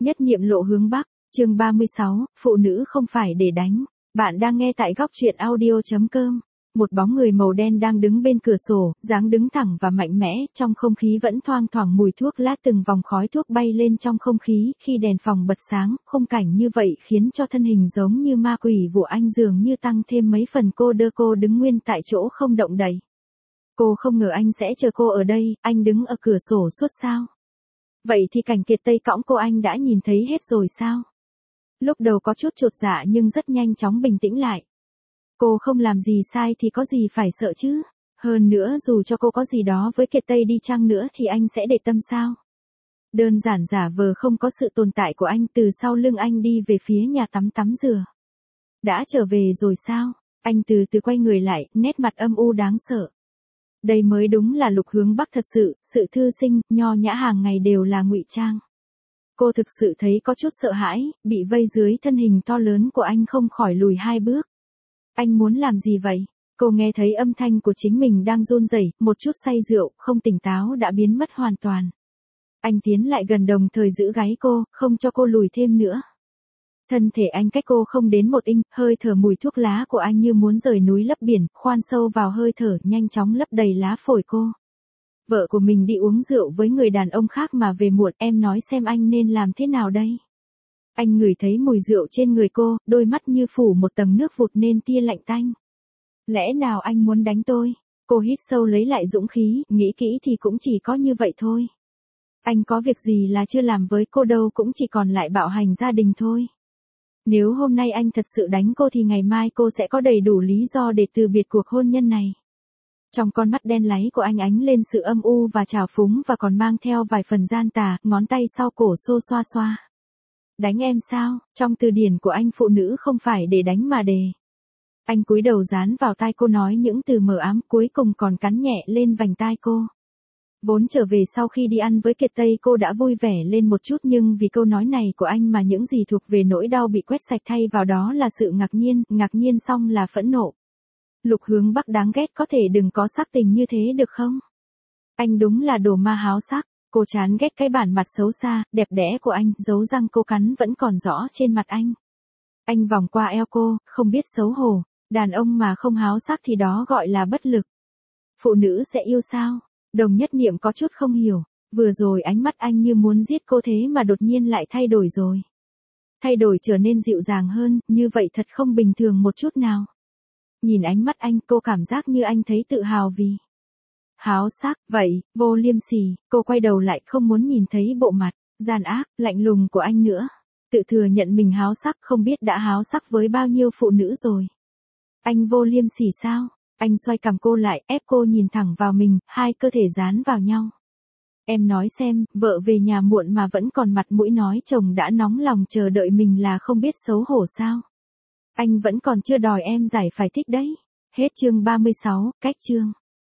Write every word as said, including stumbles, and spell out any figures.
Nhất niệm lộ hướng Bắc, chương ba mươi sáu, phụ nữ không phải để đánh. Bạn đang nghe tại góc truyện audio.com. Một bóng người màu đen đang đứng bên cửa sổ, dáng đứng thẳng và mạnh mẽ, trong không khí vẫn thoang thoảng mùi thuốc lá, từng vòng khói thuốc bay lên trong không khí, khi đèn phòng bật sáng, khung cảnh như vậy khiến cho thân hình giống như ma quỷ của anh dường như tăng thêm mấy phần cô đơ. Cô đứng nguyên tại chỗ không động đậy. Cô không ngờ anh sẽ chờ cô ở đây, anh đứng ở cửa sổ suốt sao? Vậy thì cảnh Kiệt Tây cõng cô anh đã nhìn thấy hết rồi sao? Lúc đầu có chút chột dạ nhưng rất nhanh chóng bình tĩnh lại. Cô không làm gì sai thì có gì phải sợ chứ? Hơn nữa dù cho cô có gì đó với Kiệt Tây đi chăng nữa thì anh sẽ để tâm sao? Đơn giản giả vờ không có sự tồn tại của anh, từ sau lưng anh đi về phía nhà tắm tắm rửa. Đã trở về rồi sao? Anh từ từ quay người lại, nét mặt âm u đáng sợ. Đây mới đúng là Lục Hướng Bắc thật sự, sự thư sinh, nho nhã hàng ngày đều là ngụy trang. Cô thực sự thấy có chút sợ hãi, bị vây dưới thân hình to lớn của anh không khỏi lùi hai bước. Anh muốn làm gì vậy? Cô nghe thấy âm thanh của chính mình đang run rẩy, một chút say rượu, không tỉnh táo đã biến mất hoàn toàn. Anh tiến lại gần đồng thời giữ gáy cô, không cho cô lùi thêm nữa. Thân thể anh cách cô không đến một inch, hơi thở mùi thuốc lá của anh như muốn rời núi lấp biển, khoan sâu vào hơi thở, nhanh chóng lấp đầy lá phổi cô. Vợ của mình đi uống rượu với người đàn ông khác mà về muộn, em nói xem anh nên làm thế nào đây? Anh ngửi thấy mùi rượu trên người cô, đôi mắt như phủ một tầng nước vụt nên tia lạnh tanh. Lẽ nào anh muốn đánh tôi? Cô hít sâu lấy lại dũng khí, nghĩ kỹ thì cũng chỉ có như vậy thôi. Anh có việc gì là chưa làm với cô đâu, cũng chỉ còn lại bạo hành gia đình thôi. Nếu hôm nay anh thật sự đánh cô thì ngày mai cô sẽ có đầy đủ lý do để từ biệt cuộc hôn nhân này. Trong con mắt đen láy của anh ánh lên sự âm u và trào phúng và còn mang theo vài phần gian tà, ngón tay sau cổ xô xoa xoa. Đánh em sao? Trong từ điển của anh phụ nữ không phải để đánh mà để. Anh cúi đầu dán vào tai cô nói những từ mờ ám, cuối cùng còn cắn nhẹ lên vành tai cô. Vốn trở về sau khi đi ăn với Kiệt Tây cô đã vui vẻ lên một chút, nhưng vì câu nói này của anh mà những gì thuộc về nỗi đau bị quét sạch, thay vào đó là sự ngạc nhiên, ngạc nhiên xong là phẫn nộ. Lục Hướng Bắc đáng ghét, có thể đừng có sắc tình như thế được không? Anh đúng là đồ ma háo sắc. Cô chán ghét cái bản mặt xấu xa, đẹp đẽ của anh, dấu răng cô cắn vẫn còn rõ trên mặt anh. Anh vòng qua eo cô, không biết xấu hổ. Đàn ông mà không háo sắc thì đó gọi là bất lực. Phụ nữ sẽ yêu sao? Đồng Nhất Niệm có chút không hiểu. Vừa rồi ánh mắt anh như muốn giết cô, thế mà đột nhiên lại thay đổi rồi. Thay đổi trở nên dịu dàng hơn, như vậy thật không bình thường một chút nào. Nhìn ánh mắt anh, cô cảm giác như anh thấy tự hào vì háo sắc. Vậy, vô liêm sỉ. Cô quay đầu lại, không muốn nhìn thấy bộ mặt gian ác, lạnh lùng của anh nữa. Tự thừa nhận mình háo sắc, không biết đã háo sắc với bao nhiêu phụ nữ rồi. Anh vô liêm sỉ sao? Anh xoay cằm cô lại, ép cô nhìn thẳng vào mình, hai cơ thể dán vào nhau. Em nói xem, vợ về nhà muộn mà vẫn còn mặt mũi nói chồng đã nóng lòng chờ đợi mình là không biết xấu hổ sao? Anh vẫn còn chưa đòi em giải phải thích đấy. Hết chương ba mươi sáu, cách chương.